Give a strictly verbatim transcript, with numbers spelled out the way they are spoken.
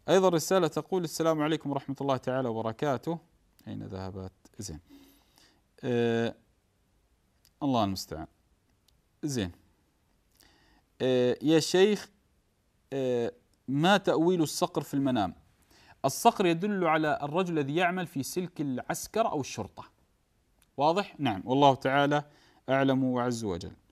أيضا رسالة تقول: السلام عليكم ورحمة الله تعالى وبركاته. أين ذهبت؟ زين. آه الله المستعان. زين. آه يا شيخ، آه ما تأويل الصقر في المنام؟ الصقر يدل على الرجل الذي يعمل في سلك العسكر أو الشرطة. واضح؟ نعم، والله تعالى أعلم وعز وجل.